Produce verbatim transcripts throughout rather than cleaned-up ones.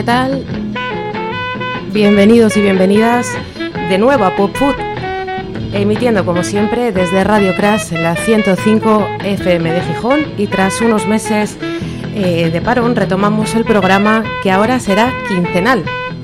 tal? Bienvenidos y bienvenidas de nuevo a Pop Food, emitiendo como siempre desde Radio Crash en la ciento cinco F M de Gijón, y tras unos meses eh, de parón retomamos el programa, que ahora será quincenal.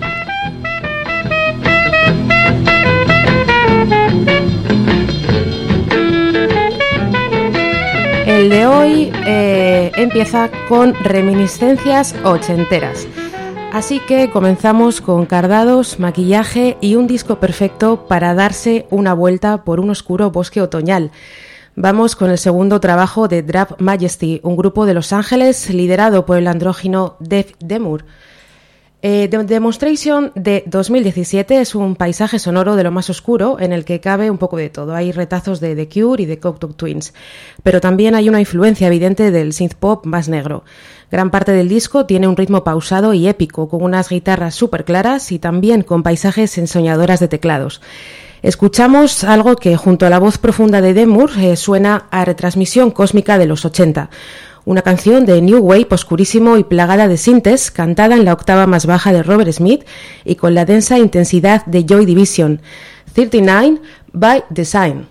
El de hoy eh, empieza con reminiscencias ochenteras. Así que comenzamos con cardados, maquillaje y un disco perfecto para darse una vuelta por un oscuro bosque otoñal. Vamos con el segundo trabajo de Drab Majesty, un grupo de Los Ángeles liderado por el andrógino Def Demur. Eh, The Demonstration de dos mil diecisiete es un paisaje sonoro de lo más oscuro, en el que cabe un poco de todo. Hay retazos de The Cure y de Cocteau Twins, pero también hay una influencia evidente del synth pop más negro. Gran parte del disco tiene un ritmo pausado y épico, con unas guitarras súper claras y también con paisajes ensoñadoras de teclados. Escuchamos algo que, junto a la voz profunda de Demur, eh, suena a retransmisión cósmica de los ochenta. Una canción de New Wave oscurísimo y plagada de sintes, cantada en la octava más baja de Robert Smith y con la densa intensidad de Joy Division. treinta y nueve by Design.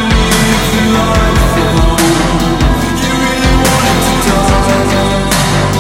Life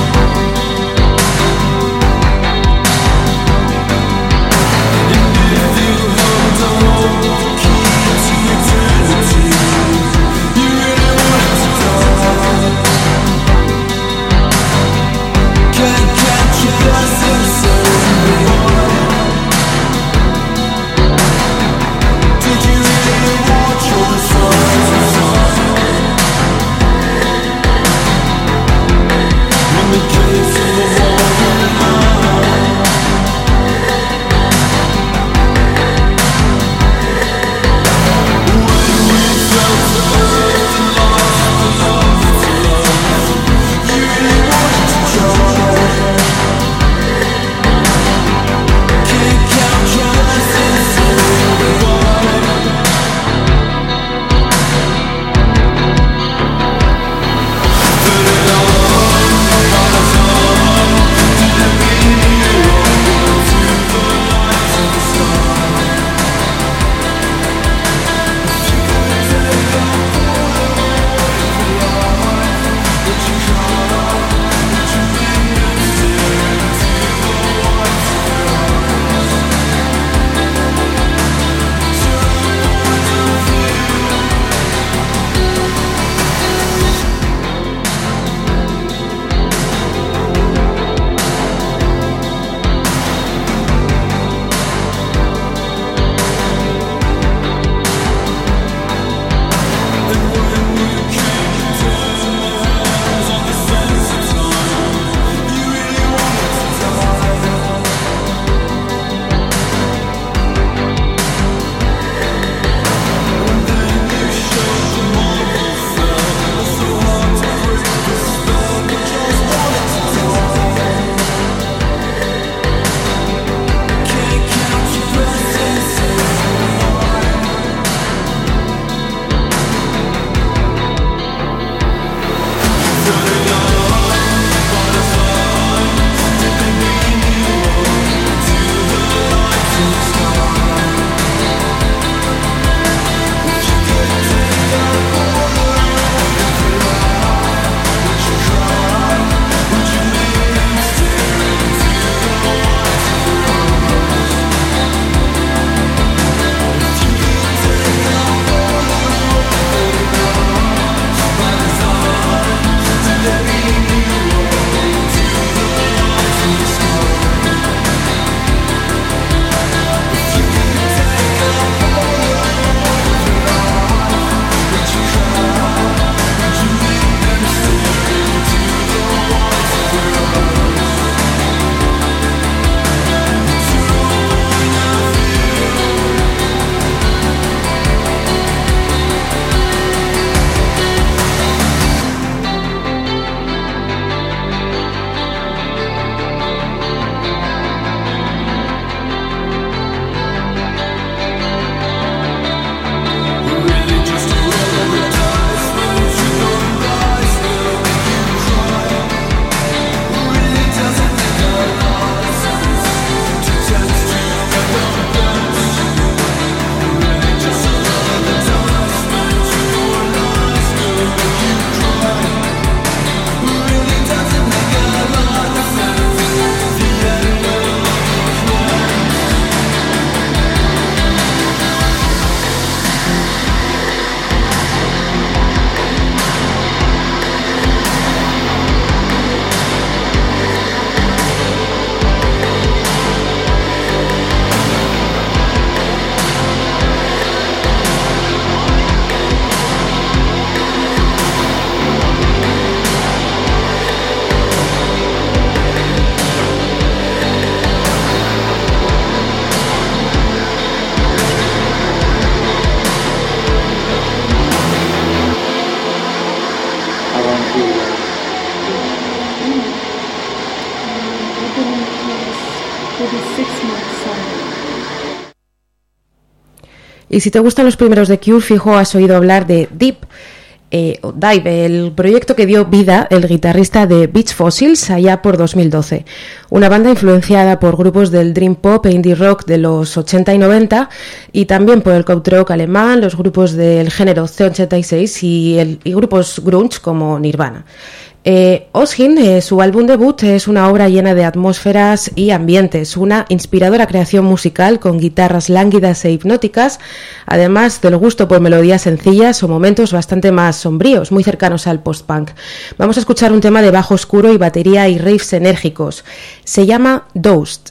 Y si te gustan los primeros de Cure, fijo, has oído hablar de Deep, eh, o Dive, el proyecto que dio vida el guitarrista de Beach Fossils allá por dos mil doce. Una banda influenciada por grupos del dream pop e indie rock de los ochenta y noventa y también por el krautrock alemán, los grupos del género C ochenta y seis y, el, y grupos grunge como Nirvana. Eh, Oshin, eh, su álbum debut, es una obra llena de atmósferas y ambientes, una inspiradora creación musical con guitarras lánguidas e hipnóticas, además del gusto por melodías sencillas o momentos bastante más sombríos, muy cercanos al post-punk. Vamos a escuchar un tema de bajo oscuro y batería y riffs enérgicos. Se llama Dosed.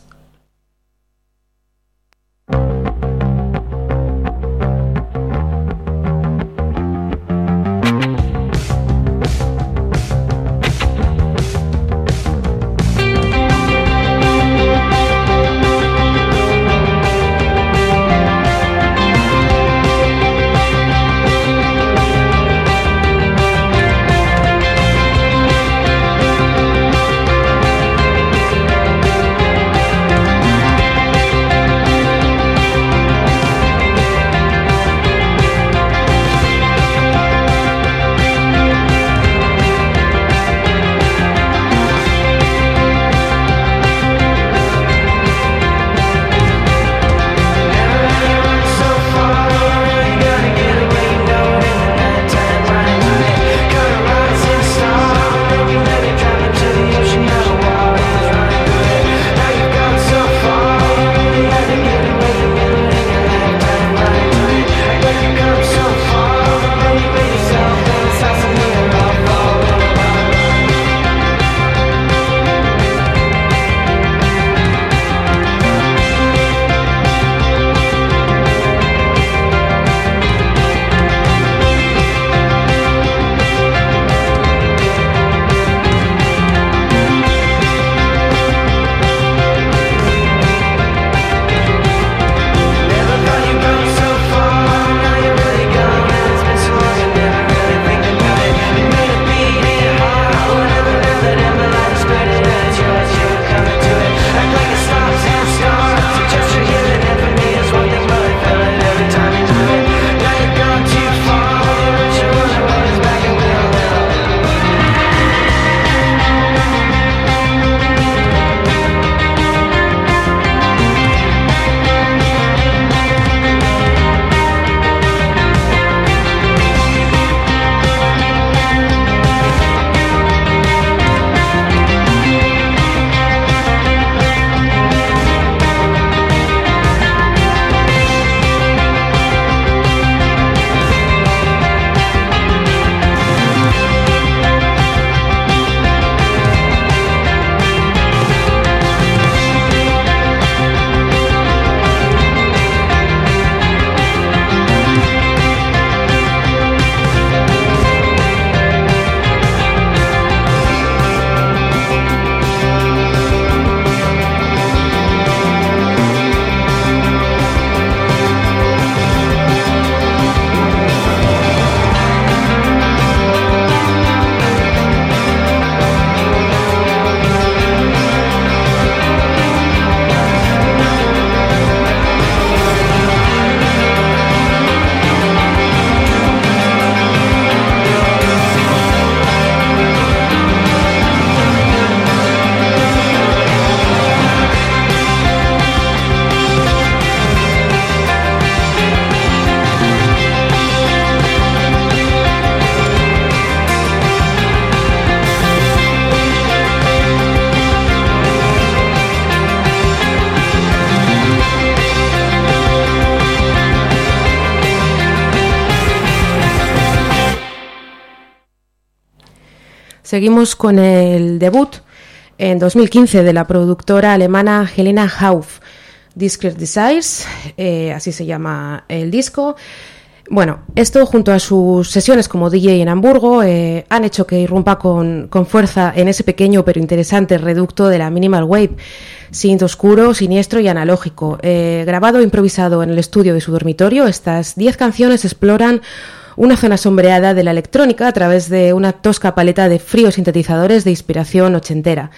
Seguimos con el debut en dos mil quince de la productora alemana Helena Hauff, Discrete Desires, eh, así se llama el disco. Bueno, esto junto a sus sesiones como D J en Hamburgo eh, han hecho que irrumpa con, con fuerza en ese pequeño pero interesante reducto de la minimal wave, synth oscuro, siniestro y analógico. Eh, grabado e improvisado en el estudio de su dormitorio, estas diez canciones exploran una zona sombreada de la electrónica a través de una tosca paleta de fríos sintetizadores de inspiración ochentera.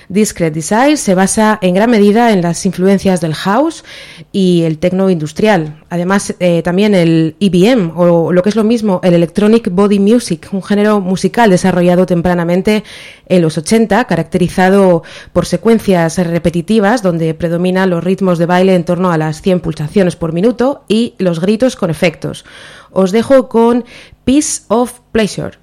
Discret Desire se basa en gran medida en las influencias del house y el techno industrial. Además, eh, también el E B M, o lo que es lo mismo, el Electronic Body Music, un género musical desarrollado tempranamente en los ochenta, caracterizado por secuencias repetitivas donde predominan los ritmos de baile en torno a las cien pulsaciones por minuto y los gritos con efectos. Os dejo con Piece of Pleasure.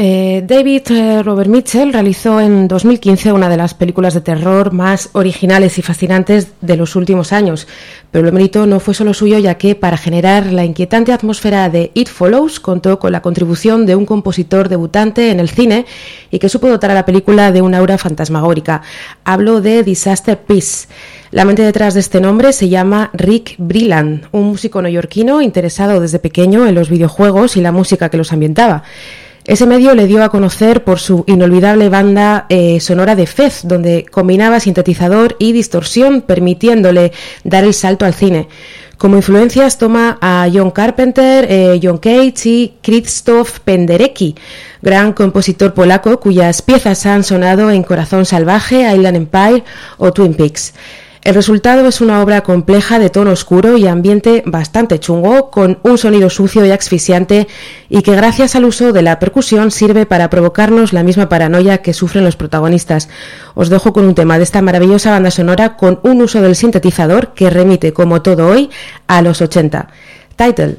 Eh, David eh, Robert Mitchell realizó en dos mil quince una de las películas de terror más originales y fascinantes de los últimos años, pero el mérito no fue solo suyo, ya que para generar la inquietante atmósfera de It Follows contó con la contribución de un compositor debutante en el cine y que supo dotar a la película de una aura fantasmagórica. Hablo de Disaster Peace. La mente detrás de este nombre se llama Rick Breland, un músico neoyorquino interesado desde pequeño en los videojuegos y la música que los ambientaba. Ese medio le dio a conocer por su inolvidable banda eh, sonora de Fez, donde combinaba sintetizador y distorsión, permitiéndole dar el salto al cine. Como influencias toma a John Carpenter, eh, John Cage y Krzysztof Penderecki, gran compositor polaco cuyas piezas han sonado en Corazón Salvaje, Island Empire o Twin Peaks. El resultado es una obra compleja de tono oscuro y ambiente bastante chungo, con un sonido sucio y asfixiante y que gracias al uso de la percusión sirve para provocarnos la misma paranoia que sufren los protagonistas. Os dejo con un tema de esta maravillosa banda sonora con un uso del sintetizador que remite, como todo hoy, a los ochenta. Title.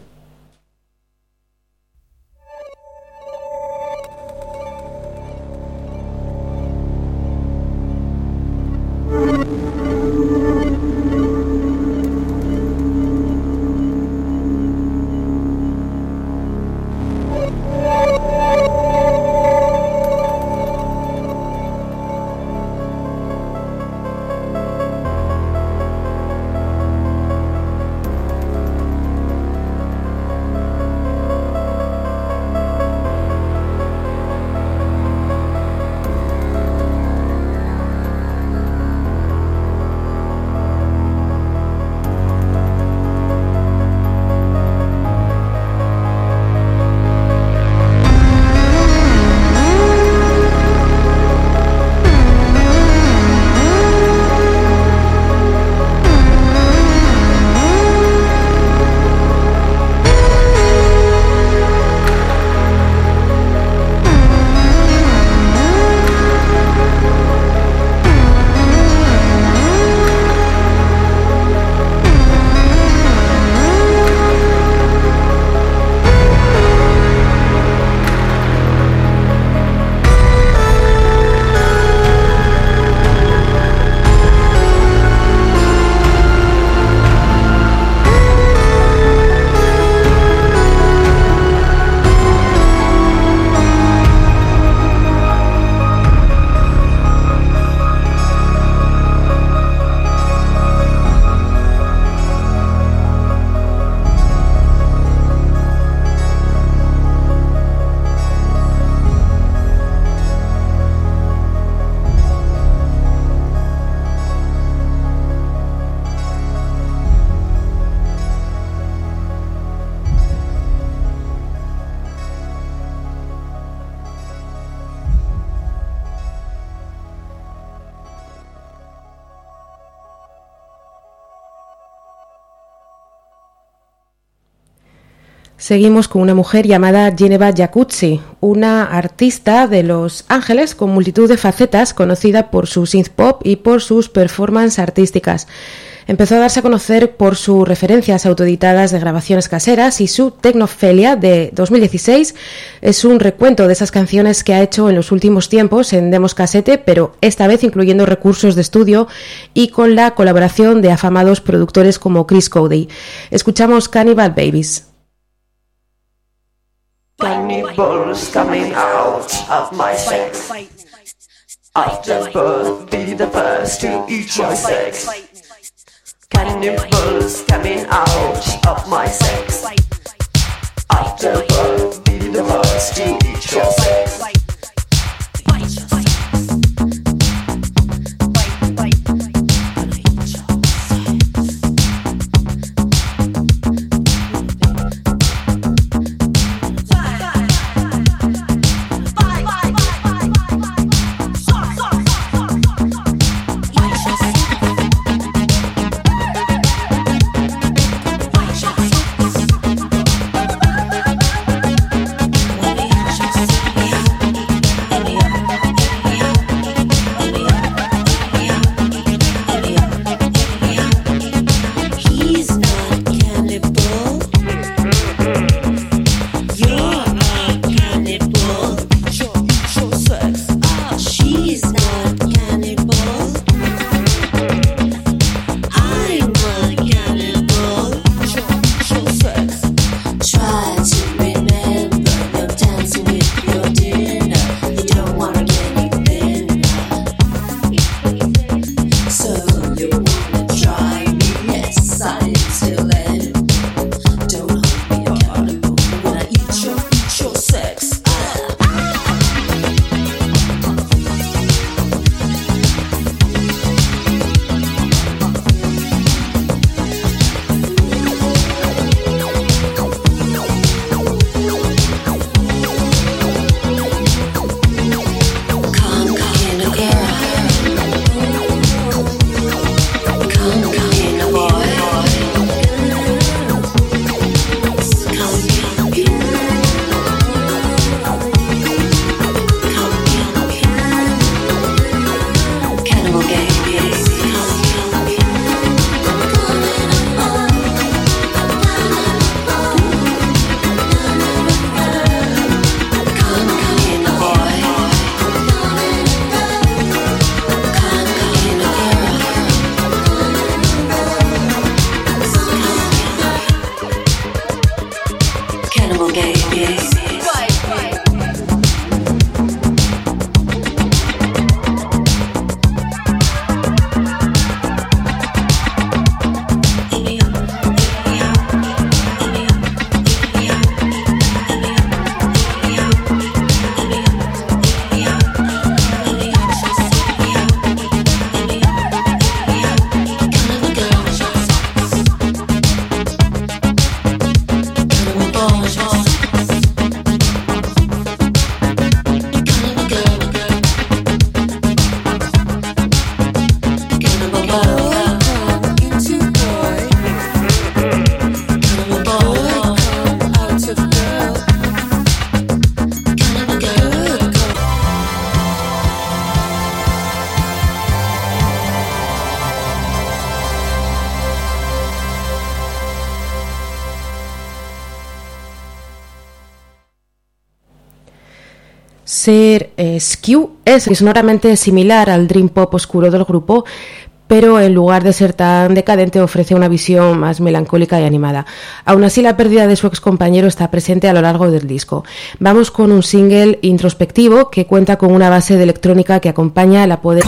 Seguimos con una mujer llamada Geneva Jacuzzi, una artista de Los Ángeles con multitud de facetas, conocida por su synth pop y por sus performances artísticas. Empezó a darse a conocer por sus referencias autoeditadas de grabaciones caseras y su Technophilia de dos mil dieciséis es un recuento de esas canciones que ha hecho en los últimos tiempos en demos casete, pero esta vez incluyendo recursos de estudio y con la colaboración de afamados productores como Chris Cody. Escuchamos Cannibal Babies. Cannibals coming out of my sex. After birth, be the first to eat my sex. Cannibals coming out of my sex. After birth, be the first to eat your sex. Yeah. ser eh, Skew es sonoramente similar al dream pop oscuro del grupo, pero en lugar de ser tan decadente ofrece una visión más melancólica y animada. Aún así, la pérdida de su ex compañero está presente a lo largo del disco. Vamos con un single introspectivo que cuenta con una base de electrónica que acompaña la poder...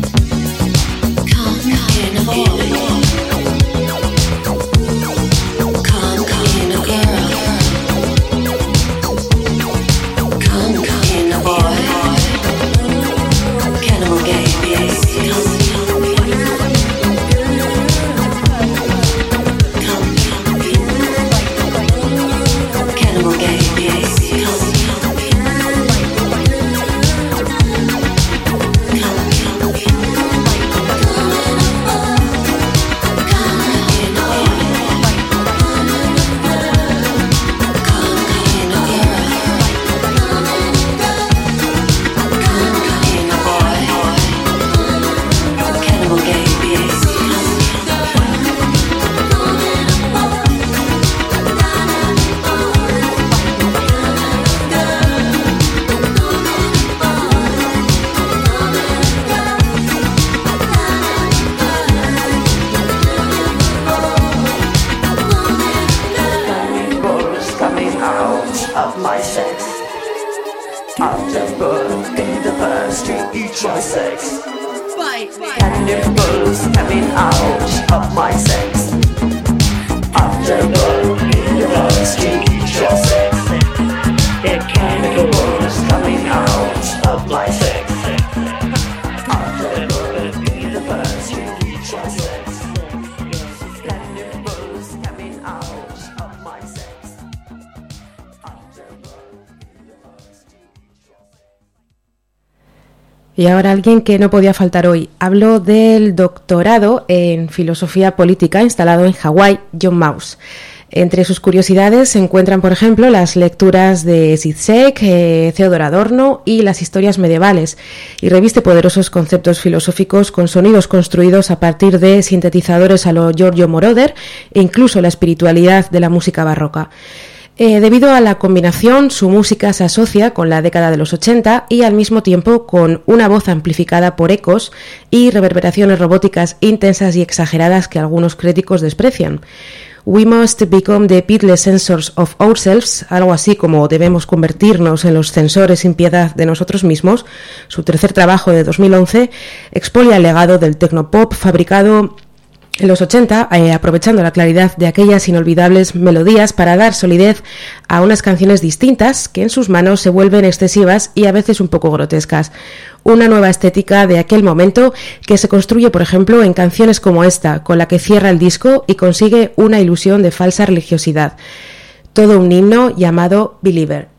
Y ahora alguien que no podía faltar hoy. Hablo del doctorado en filosofía política instalado en Hawái, John Mouse. Entre sus curiosidades se encuentran, por ejemplo, las lecturas de Zizek, eh, Theodor Adorno y las historias medievales, y reviste poderosos conceptos filosóficos con sonidos construidos a partir de sintetizadores a lo Giorgio Moroder e incluso la espiritualidad de la música barroca. Eh, debido a la combinación, su música se asocia con la década de los ochenta y al mismo tiempo con una voz amplificada por ecos y reverberaciones robóticas intensas y exageradas que algunos críticos desprecian. We must become the pitiless censors of ourselves, algo así como debemos convertirnos en los censores sin piedad de nosotros mismos, su tercer trabajo de dos mil once, expolia el legado del tecnopop fabricado en los ochenta, eh, aprovechando la claridad de aquellas inolvidables melodías para dar solidez a unas canciones distintas que en sus manos se vuelven excesivas y a veces un poco grotescas. Una nueva estética de aquel momento que se construye, por ejemplo, en canciones como esta, con la que cierra el disco y consigue una ilusión de falsa religiosidad. Todo un himno llamado Believer.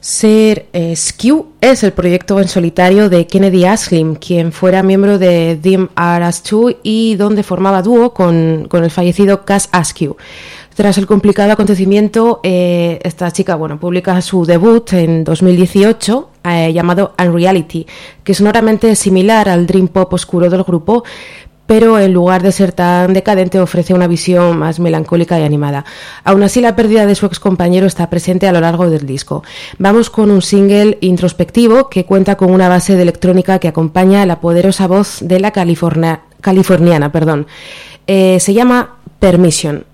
Ser eh, Skew es el proyecto en solitario de Kennedy Aslim, quien fuera miembro de Them Are Us Two y donde formaba dúo con, con el fallecido Cass Askew. Tras el complicado acontecimiento, eh, esta chica bueno, publica su debut en dos mil dieciocho eh, llamado Unreality, que sonoramente es similar al dream pop oscuro del grupo, pero en lugar de ser tan decadente ofrece una visión más melancólica y animada. Aún así, la pérdida de su excompañero está presente a lo largo del disco. Vamos con un single introspectivo que cuenta con una base de electrónica que acompaña la poderosa voz de la california, californiana. Perdón. Eh, se llama Permission.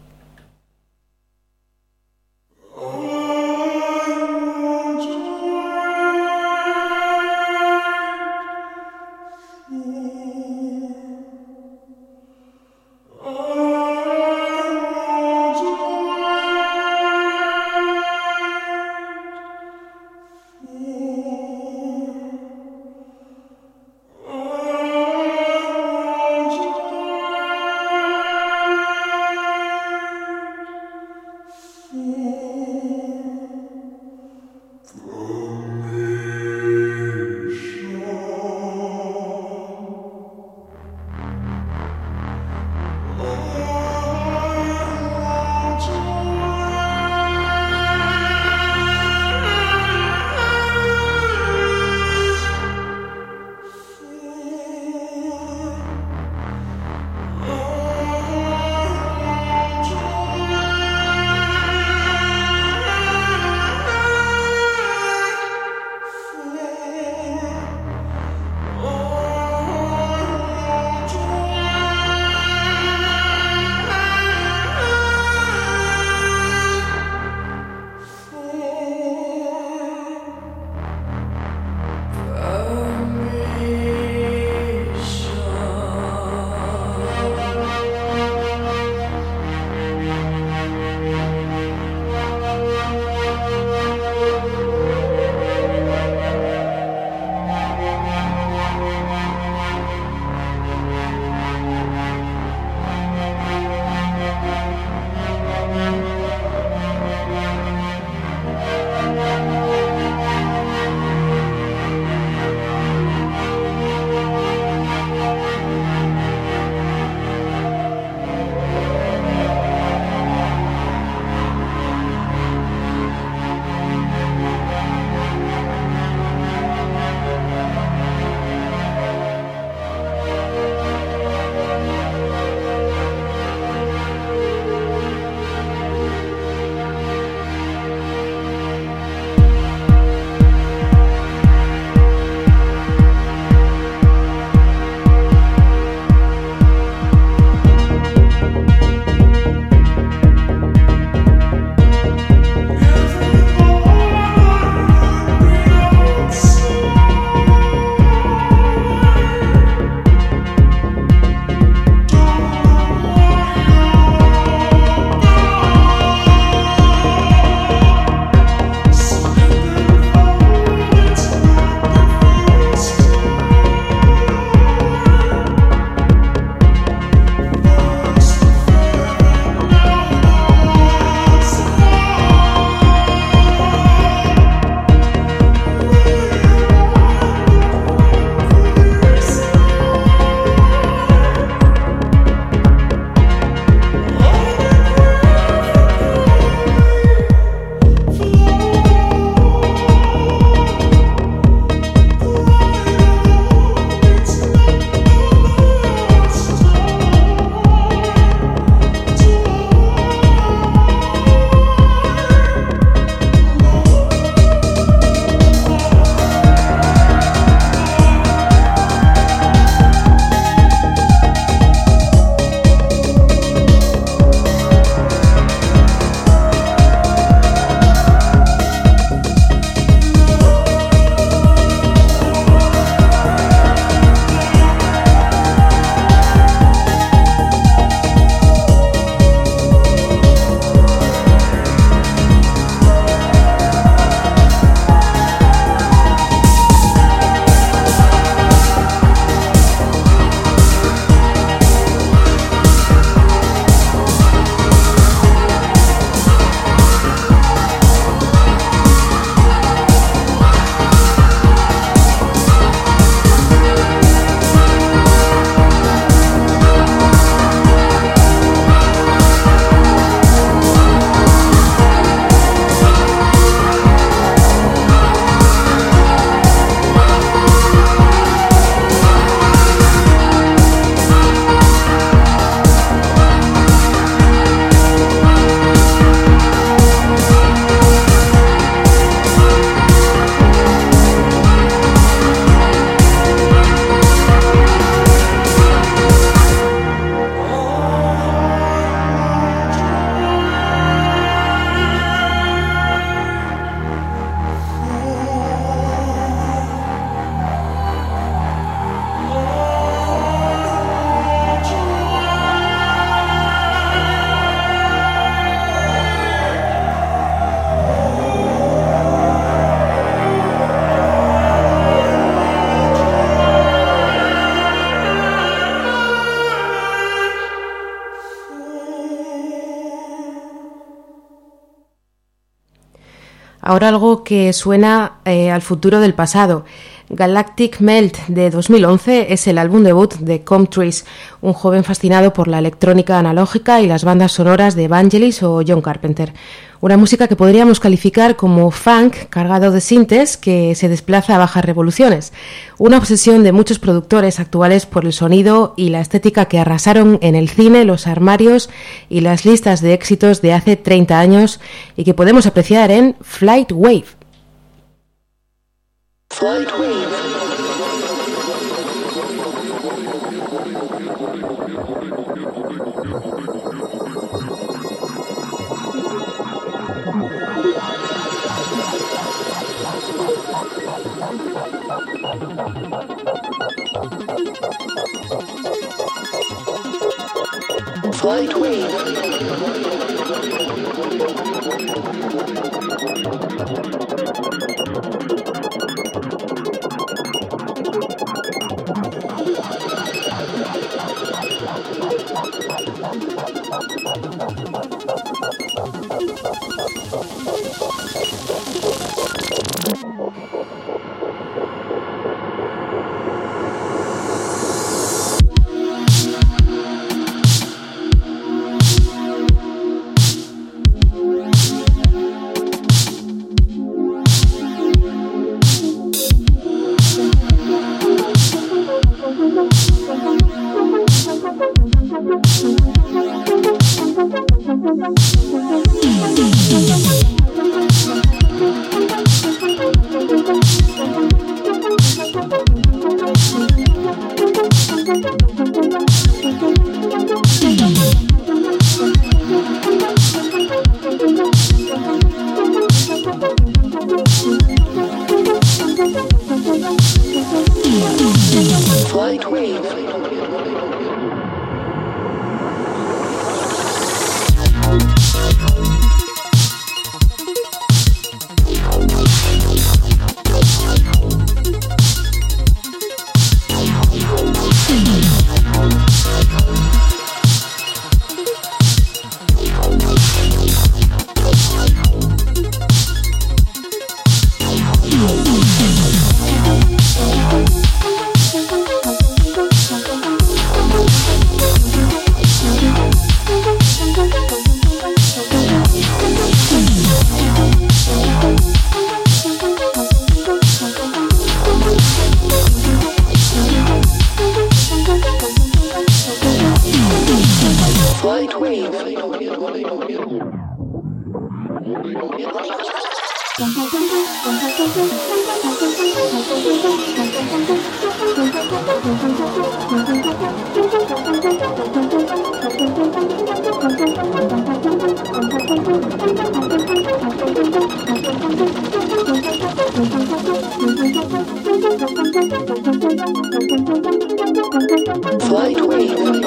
Ahora algo que suena eh, al futuro del pasado. Galactic Melt de dos mil once es el álbum debut de Comtrees, un joven fascinado por la electrónica analógica y las bandas sonoras de Vangelis o John Carpenter. Una música que podríamos calificar como funk cargado de sintes que se desplaza a bajas revoluciones. Una obsesión de muchos productores actuales por el sonido y la estética que arrasaron en el cine, los armarios y las listas de éxitos de hace treinta años y que podemos apreciar en Flight Wave. Flight Wave. Flight Wave. Flight Wave. Flight Wave.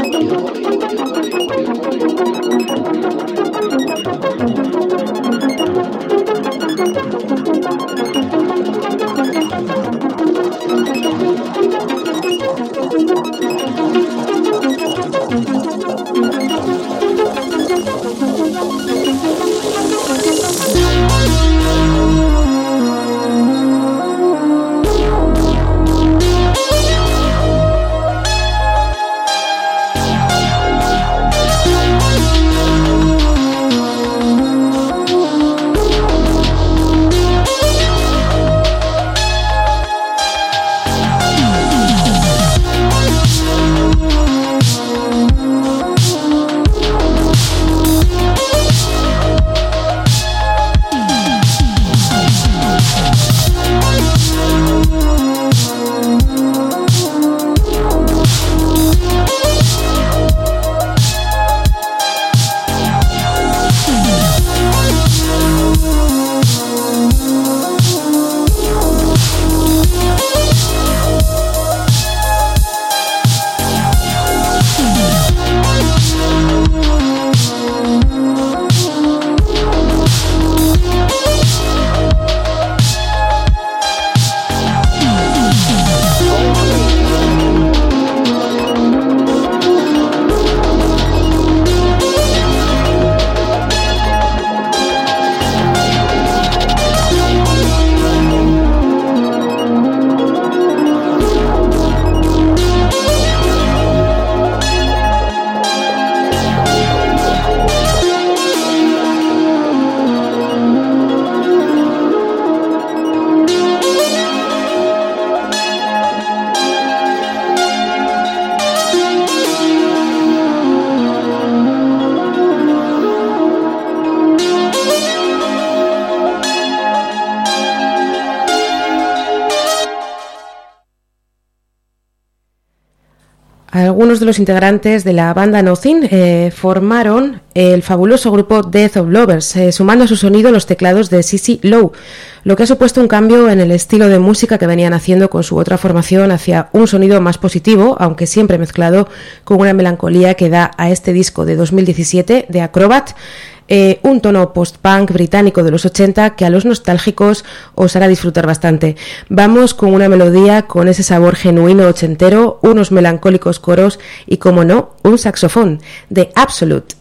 algunos de los integrantes de la banda Nothing eh, formaron el fabuloso grupo Death of Lovers, eh, sumando a su sonido los teclados de Sissy Lowe, lo que ha supuesto un cambio en el estilo de música que venían haciendo con su otra formación hacia un sonido más positivo, aunque siempre mezclado con una melancolía que da a este disco de dos mil diecisiete de Acrobat, eh, un tono post-punk británico de los ochenta que a los nostálgicos os hará disfrutar bastante. Vamos con una melodía con ese sabor genuino ochentero, unos melancólicos coros y, como no, un saxofón de Absolute.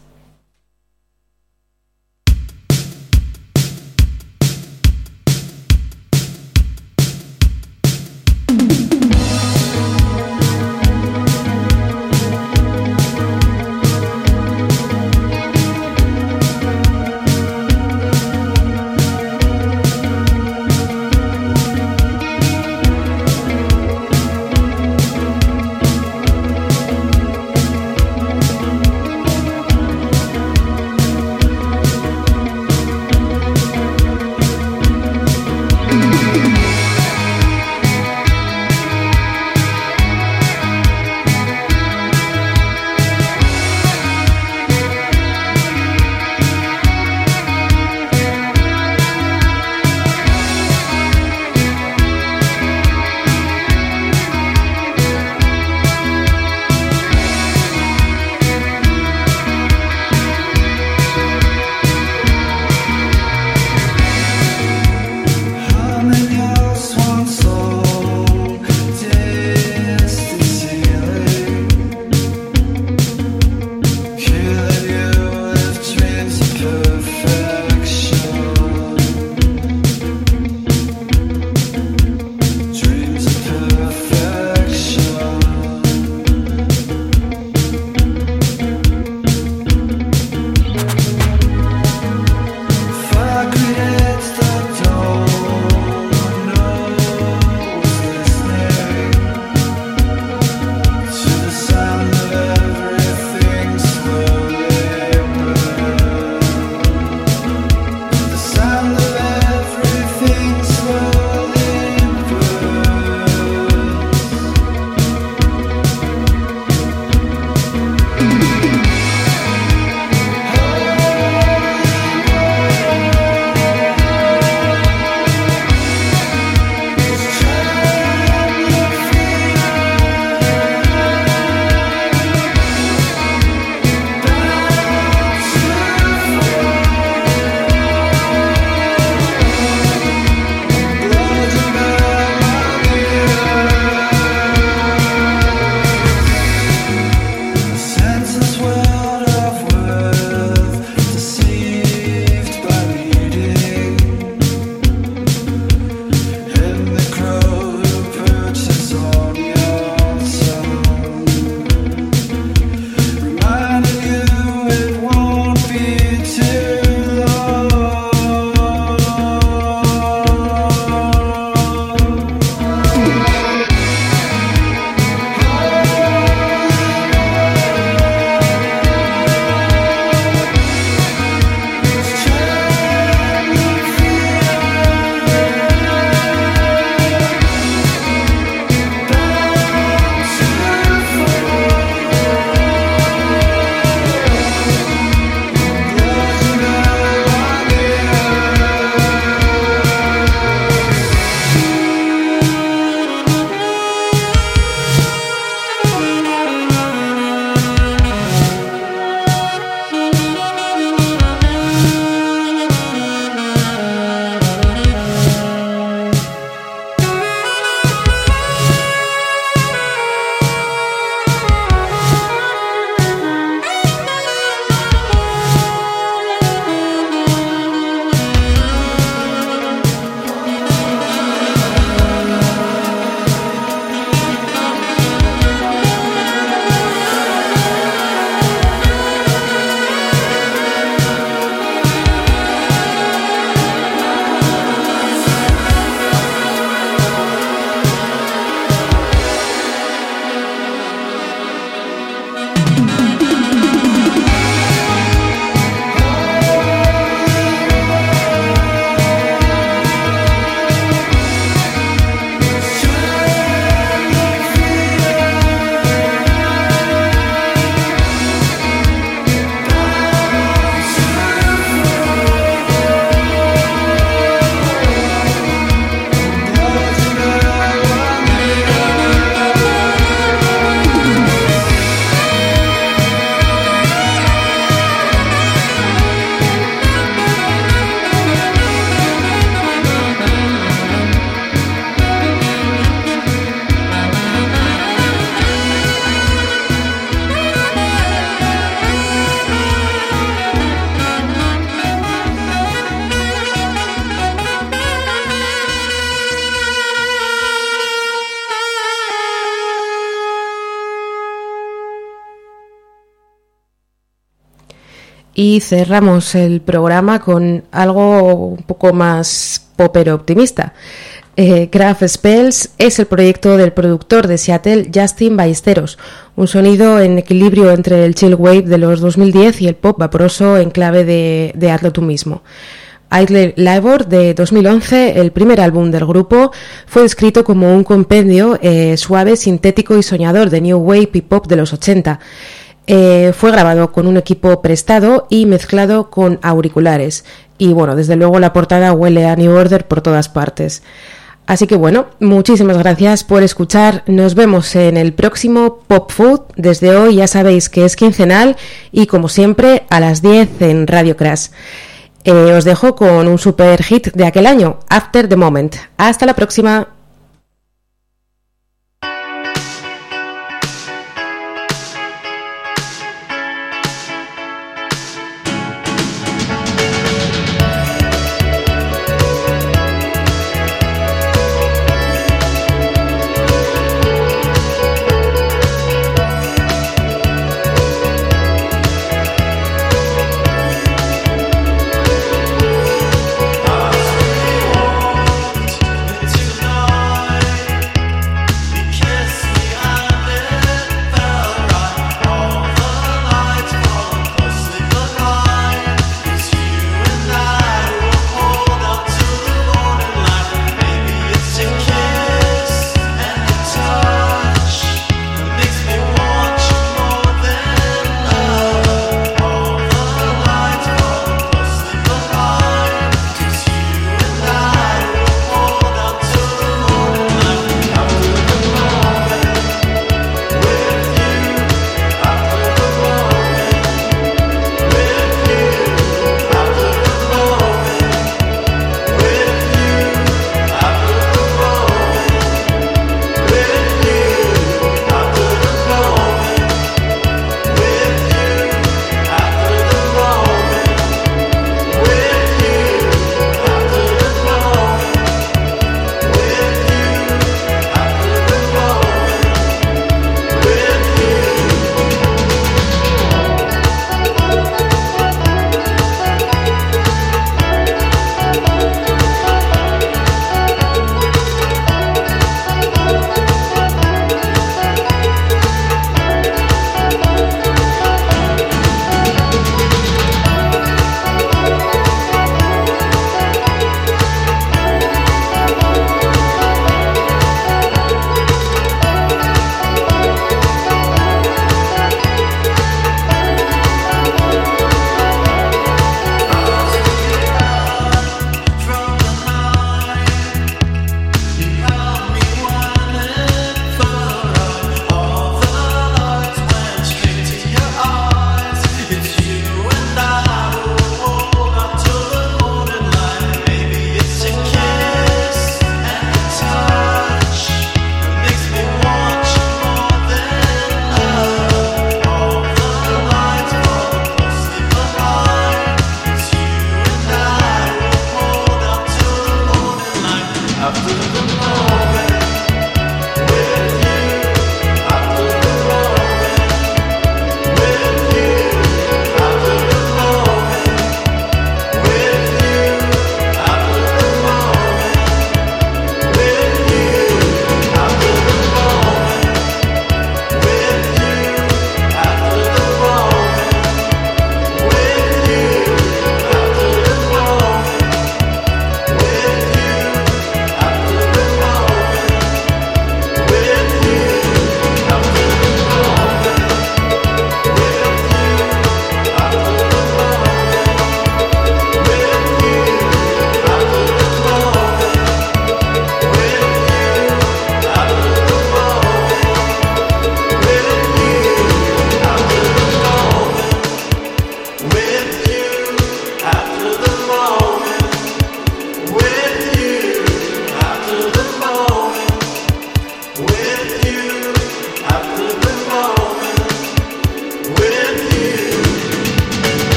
y cerramos el programa con algo un poco más popero optimista. Eh, Craft Spells es el proyecto del productor de Seattle Justin Ballesteros, un sonido en equilibrio entre el chill wave de los dos mil diez y el pop vaporoso en clave de, de hazlo tú mismo. Idle Labor de dos mil once, el primer álbum del grupo, fue descrito como un compendio eh, suave, sintético y soñador de New Wave y Pop de los ochenta. Eh, fue grabado con un equipo prestado y mezclado con auriculares. Y bueno, desde luego la portada huele a New Order por todas partes. Así que bueno, muchísimas gracias por escuchar. Nos vemos en el próximo Pop Food. Desde hoy ya sabéis que es quincenal y como siempre a las diez en Radio Crash. Eh, os dejo con un super hit de aquel año, After the Moment. Hasta la próxima.